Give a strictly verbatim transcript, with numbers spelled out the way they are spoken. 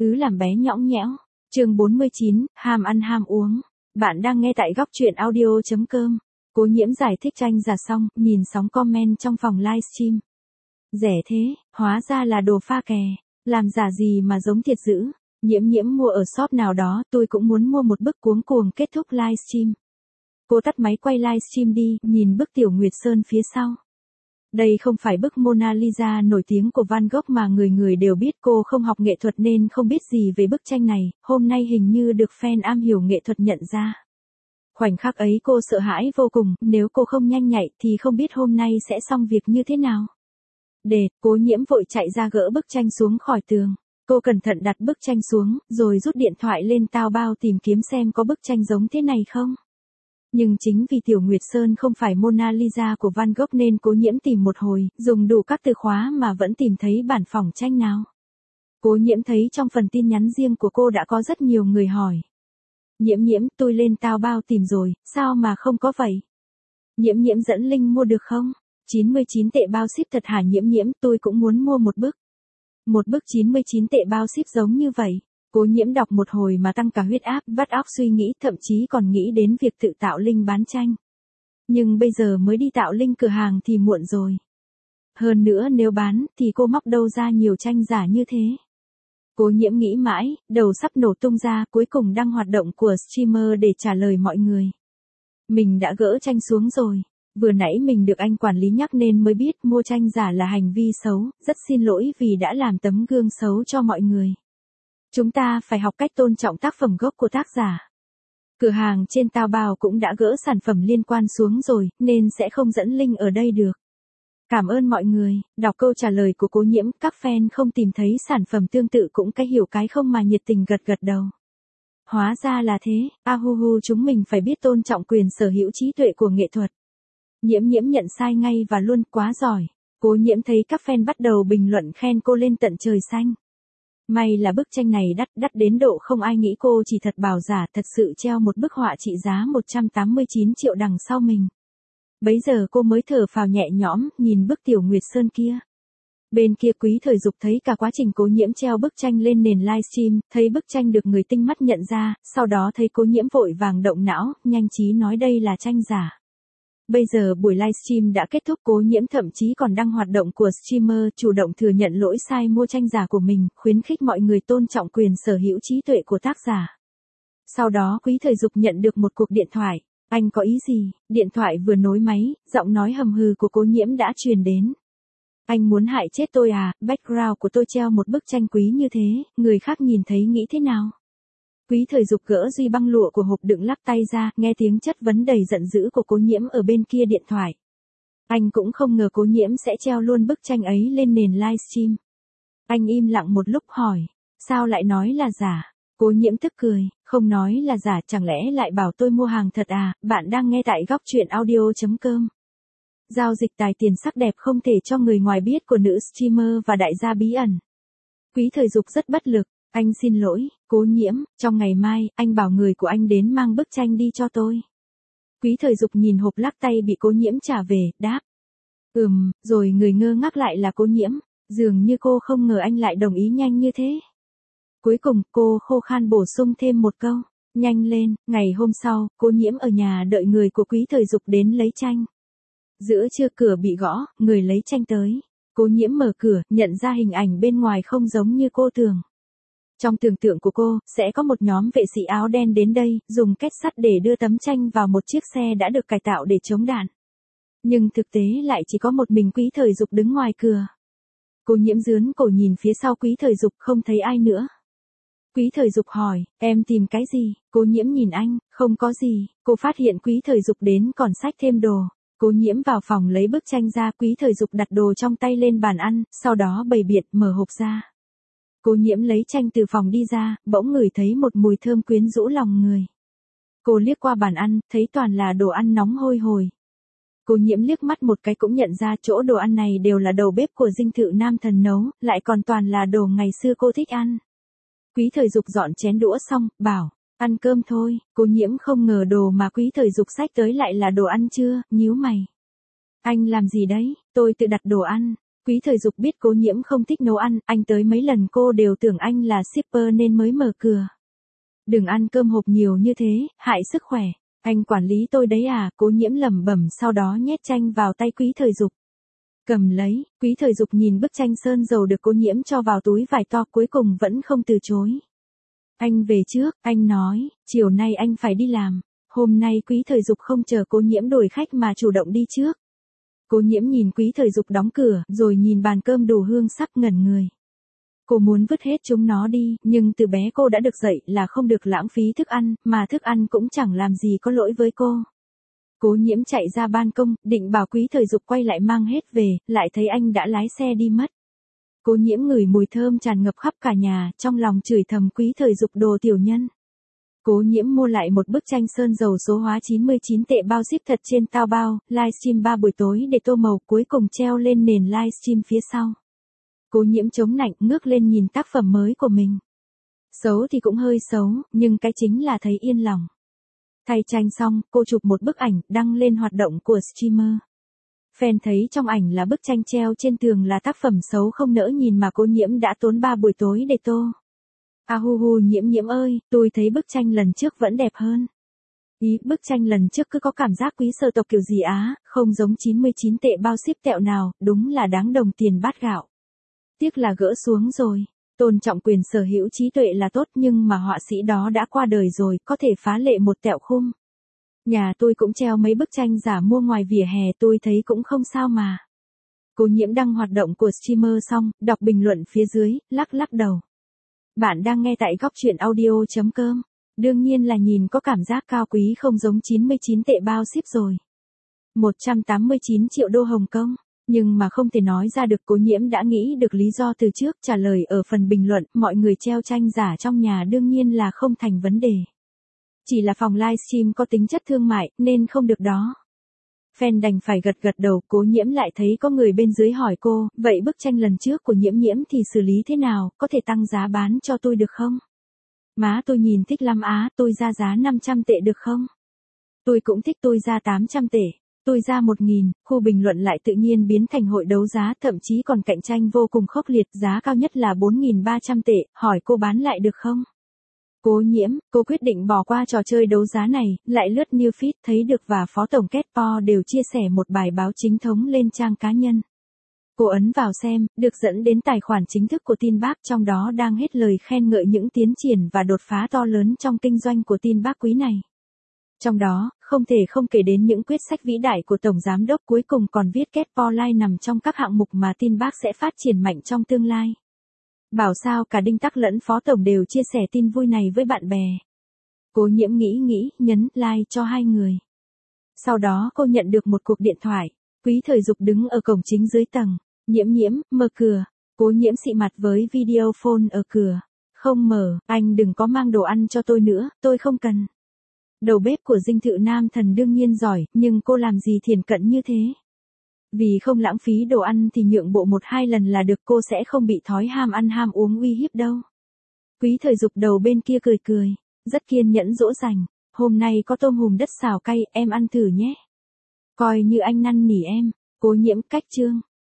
Ứ làm bé nhõng nhẽo. Chương bốn mươi chín, ham ăn ham uống. Bạn đang nghe tại góc truyện audio chấm com. Cố Nhiễm giải thích tranh giả xong, nhìn sóng comment trong phòng livestream. Rẻ thế, hóa ra là đồ pha kè. Làm giả gì mà giống thiệt dữ. Nhiễm Nhiễm mua ở shop nào đó, tôi cũng muốn mua một bức cuống cuồng kết thúc livestream. Cô tắt máy quay livestream đi, nhìn bức Tiểu Nguyệt Sơn phía sau. Đây không phải bức Mona Lisa nổi tiếng của Van Gogh mà người người đều biết, cô không học nghệ thuật nên không biết gì về bức tranh này, hôm nay hình như được fan am hiểu nghệ thuật nhận ra. Khoảnh khắc ấy cô sợ hãi vô cùng, nếu cô không nhanh nhạy thì không biết hôm nay sẽ xong việc như thế nào. Để, Cố Nhiễm vội chạy ra gỡ bức tranh xuống khỏi tường. Cô cẩn thận đặt bức tranh xuống, rồi rút điện thoại lên tao bao tìm kiếm xem có bức tranh giống thế này không. Nhưng chính vì Tiểu Nguyệt Sơn không phải Mona Lisa của Van Gogh nên Cố Nhiễm tìm một hồi, dùng đủ các từ khóa mà vẫn tìm thấy bản phỏng tranh nào. Cố Nhiễm thấy trong phần tin nhắn riêng của cô đã có rất nhiều người hỏi. Nhiễm Nhiễm, tôi lên tao bao tìm rồi, sao mà không có vậy? Nhiễm Nhiễm dẫn link mua được không? chín mươi chín tệ bao ship thật hả Nhiễm Nhiễm, tôi cũng muốn mua một bức. Một bức chín mươi chín tệ bao ship giống như vậy. Cố Nhiễm đọc một hồi mà tăng cả huyết áp, vắt óc suy nghĩ, thậm chí còn nghĩ đến việc tự tạo link bán tranh. Nhưng bây giờ mới đi tạo link cửa hàng thì muộn rồi. Hơn nữa nếu bán thì cô móc đâu ra nhiều tranh giả như thế. Cố Nhiễm nghĩ mãi, đầu sắp nổ tung ra, cuối cùng đăng hoạt động của streamer để trả lời mọi người. Mình đã gỡ tranh xuống rồi. Vừa nãy mình được anh quản lý nhắc nên mới biết mua tranh giả là hành vi xấu, rất xin lỗi vì đã làm tấm gương xấu cho mọi người. Chúng ta phải học cách tôn trọng tác phẩm gốc của tác giả. Cửa hàng trên Taobao cũng đã gỡ sản phẩm liên quan xuống rồi, nên sẽ không dẫn link ở đây được. Cảm ơn mọi người. Đọc câu trả lời của Cố Nhiễm, các fan không tìm thấy sản phẩm tương tự cũng cái hiểu cái không mà nhiệt tình gật gật đầu. Hóa ra là thế, ahuhu chúng mình phải biết tôn trọng quyền sở hữu trí tuệ của nghệ thuật. Nhiễm Nhiễm nhận sai ngay và luôn, quá giỏi. Cố Nhiễm thấy các fan bắt đầu bình luận khen cô lên tận trời xanh. May là bức tranh này đắt, đắt đến độ không ai nghĩ cô chỉ thật bảo giả, thật sự treo một bức họa trị giá một trăm tám mươi chín triệu đằng sau mình. Bấy giờ cô mới thở phào nhẹ nhõm, nhìn bức Tiểu Nguyệt Sơn kia. Bên kia Quý Thời Dục thấy cả quá trình Cố Nhiễm treo bức tranh lên nền livestream, thấy bức tranh được người tinh mắt nhận ra, sau đó thấy Cố Nhiễm vội vàng động não, nhanh trí nói đây là tranh giả. Bây giờ buổi livestream đã kết thúc, Cố Nhiễm thậm chí còn đăng hoạt động của streamer, chủ động thừa nhận lỗi sai mua tranh giả của mình, khuyến khích mọi người tôn trọng quyền sở hữu trí tuệ của tác giả. Sau đó Quý Thời Dục nhận được một cuộc điện thoại. Anh có ý gì? Điện thoại vừa nối máy, giọng nói hầm hừ của Cố Nhiễm đã truyền đến. Anh muốn hại chết tôi à? Background của tôi treo một bức tranh quý như thế, người khác nhìn thấy nghĩ thế nào? Quý Thời Dục gỡ duy băng lụa của hộp đựng lắc tay ra, nghe tiếng chất vấn đầy giận dữ của Cố Nhiễm ở bên kia điện thoại. Anh cũng không ngờ Cố Nhiễm sẽ treo luôn bức tranh ấy lên nền livestream. Anh im lặng một lúc hỏi, sao lại nói là giả? Cố Nhiễm tức cười, không nói là giả, chẳng lẽ lại bảo tôi mua hàng thật à? Bạn đang nghe tại góc truyện audio chấm com. Giao dịch tài tiền sắc đẹp không thể cho người ngoài biết của nữ streamer và đại gia bí ẩn. Quý Thời Dục rất bất lực. Anh xin lỗi, Cố Nhiễm, trong ngày mai, anh bảo người của anh đến mang bức tranh đi cho tôi. Quý Thời Dục nhìn hộp lắc tay bị Cố Nhiễm trả về, đáp. Ừm, rồi người ngơ ngác lại là Cố Nhiễm, dường như cô không ngờ anh lại đồng ý nhanh như thế. Cuối cùng, cô khô khan bổ sung thêm một câu, nhanh lên. Ngày hôm sau, Cố Nhiễm ở nhà đợi người của Quý Thời Dục đến lấy tranh. Giữa trưa cửa bị gõ, người lấy tranh tới. Cố Nhiễm mở cửa, nhận ra hình ảnh bên ngoài không giống như cô tưởng. Trong tưởng tượng của cô, sẽ có một nhóm vệ sĩ áo đen đến đây, dùng két sắt để đưa tấm tranh vào một chiếc xe đã được cải tạo để chống đạn. Nhưng thực tế lại chỉ có một mình Quý Thời Dục đứng ngoài cửa. Cố Nhiễm dướn cổ nhìn phía sau Quý Thời Dục, không thấy ai nữa. Quý Thời Dục hỏi, em tìm cái gì? Cố Nhiễm nhìn anh, không có gì. Cô phát hiện Quý Thời Dục đến còn xách thêm đồ. Cố Nhiễm vào phòng lấy bức tranh ra, Quý Thời Dục đặt đồ trong tay lên bàn ăn, sau đó bày biện mở hộp ra. Cố Nhiễm lấy tranh từ phòng đi ra, bỗng ngửi thấy một mùi thơm quyến rũ lòng người. Cô liếc qua bàn ăn, thấy toàn là đồ ăn nóng hôi hổi. Cố Nhiễm liếc mắt một cái cũng nhận ra chỗ đồ ăn này đều là đầu bếp của dinh thự Nam Thần nấu, lại còn toàn là đồ ngày xưa cô thích ăn. Quý Thời Dục dọn chén đũa xong, bảo, ăn cơm thôi. Cố Nhiễm không ngờ đồ mà Quý Thời Dục xách tới lại là đồ ăn trưa, nhíu mày. Anh làm gì đấy? Tôi tự đặt đồ ăn. Quý Thời Dục biết Cố Nhiễm không thích nấu ăn, anh tới mấy lần cô đều tưởng anh là shipper nên mới mở cửa. Đừng ăn cơm hộp nhiều như thế, hại sức khỏe. Anh quản lý tôi đấy à, Cố Nhiễm lẩm bẩm sau đó nhét tranh vào tay Quý Thời Dục. Cầm lấy, Quý Thời Dục nhìn bức tranh sơn dầu được Cố Nhiễm cho vào túi vải to cuối cùng vẫn không từ chối. Anh về trước, anh nói, chiều nay anh phải đi làm. Hôm nay Quý Thời Dục không chờ Cố Nhiễm đuổi khách mà chủ động đi trước. Cố Nhiễm nhìn Quý Thời Dục đóng cửa, rồi nhìn bàn cơm đủ hương sắc ngẩn người. Cô muốn vứt hết chúng nó đi, nhưng từ bé cô đã được dạy là không được lãng phí thức ăn, mà thức ăn cũng chẳng làm gì có lỗi với cô. Cố Nhiễm chạy ra ban công, định bảo Quý Thời Dục quay lại mang hết về, lại thấy anh đã lái xe đi mất. Cố Nhiễm ngửi mùi thơm tràn ngập khắp cả nhà, trong lòng chửi thầm Quý Thời Dục đồ tiểu nhân. Cố Nhiễm mua lại một bức tranh sơn dầu số hóa chín mươi chín tệ bao ship thật trên Taobao, livestream ba buổi tối để tô màu cuối cùng treo lên nền livestream phía sau. Cố Nhiễm chống nạnh ngước lên nhìn tác phẩm mới của mình. Xấu thì cũng hơi xấu, nhưng cái chính là thấy yên lòng. Thay tranh xong, cô chụp một bức ảnh đăng lên hoạt động của streamer. Fan thấy trong ảnh là bức tranh treo trên tường là tác phẩm xấu không nỡ nhìn mà Cố Nhiễm đã tốn ba buổi tối để tô. À hu hu Nhiễm Nhiễm ơi, tôi thấy bức tranh lần trước vẫn đẹp hơn. Ý, bức tranh lần trước cứ có cảm giác quý sở tộc kiểu gì á, không giống chín mươi chín tệ bao ship tẹo nào, đúng là đáng đồng tiền bát gạo. Tiếc là gỡ xuống rồi. Tôn trọng quyền sở hữu trí tuệ là tốt nhưng mà họa sĩ đó đã qua đời rồi, có thể phá lệ một tẹo khung. Nhà tôi cũng treo mấy bức tranh giả mua ngoài vỉa hè tôi thấy cũng không sao mà. Cố Nhiễm đăng hoạt động của streamer xong, đọc bình luận phía dưới, lắc lắc đầu. Bạn đang nghe tại góc truyện audio chấm com. Đương nhiên là nhìn có cảm giác cao quý không giống chín mươi chín tệ bao ship rồi. một trăm tám mươi chín triệu đô Hồng Kông. Nhưng mà không thể nói ra được. Cố Nhiễm đã nghĩ được lý do từ trước, trả lời ở phần bình luận, mọi người treo tranh giả trong nhà đương nhiên là không thành vấn đề. Chỉ là phòng livestream có tính chất thương mại, nên không được đó. Fan đành phải gật gật đầu. Cố Nhiễm lại thấy có người bên dưới hỏi cô, vậy bức tranh lần trước của Nhiễm Nhiễm thì xử lý thế nào, có thể tăng giá bán cho tôi được không? Má tôi nhìn thích lắm á, tôi ra giá năm trăm tệ được không? Tôi cũng thích, tôi ra tám trăm tệ. Tôi ra một nghìn, khu bình luận lại tự nhiên biến thành hội đấu giá, thậm chí còn cạnh tranh vô cùng khốc liệt, giá cao nhất là bốn nghìn ba trăm tệ, hỏi cô bán lại được không? Cố Nhiễm, cô quyết định bỏ qua trò chơi đấu giá này, lại lướt new feed thấy được và Phó Tổng Ketpo đều chia sẻ một bài báo chính thống lên trang cá nhân. Cô ấn vào xem, được dẫn đến tài khoản chính thức của Tin Bác, trong đó đang hết lời khen ngợi những tiến triển và đột phá to lớn trong kinh doanh của Tin Bác quý này. Trong đó, không thể không kể đến những quyết sách vĩ đại của Tổng Giám đốc, cuối cùng còn viết Ketpo Live nằm trong các hạng mục mà Tin Bác sẽ phát triển mạnh trong tương lai. Bảo sao cả Đinh Tắc lẫn Phó Tổng đều chia sẻ tin vui này với bạn bè. Cố Nhiễm nghĩ nghĩ, nhấn like cho hai người. Sau đó cô nhận được một cuộc điện thoại. Quý Thời Dục đứng ở cổng chính dưới tầng. Nhiễm Nhiễm, mở cửa. Cố Nhiễm xị mặt với video phone ở cửa. Không mở, anh đừng có mang đồ ăn cho tôi nữa, tôi không cần. Đầu bếp của dinh thự Nam Thần đương nhiên giỏi, nhưng cô làm gì thiển cận như thế? Vì không lãng phí đồ ăn thì nhượng bộ một hai lần là được, cô sẽ không bị thói ham ăn ham uống uy hiếp đâu. Quý Thời Dục đầu bên kia cười cười, rất kiên nhẫn dỗ dành. Hôm nay có tôm hùm đất xào cay, em ăn thử nhé. Coi như anh năn nỉ em. Cố Nhiễm cách chương.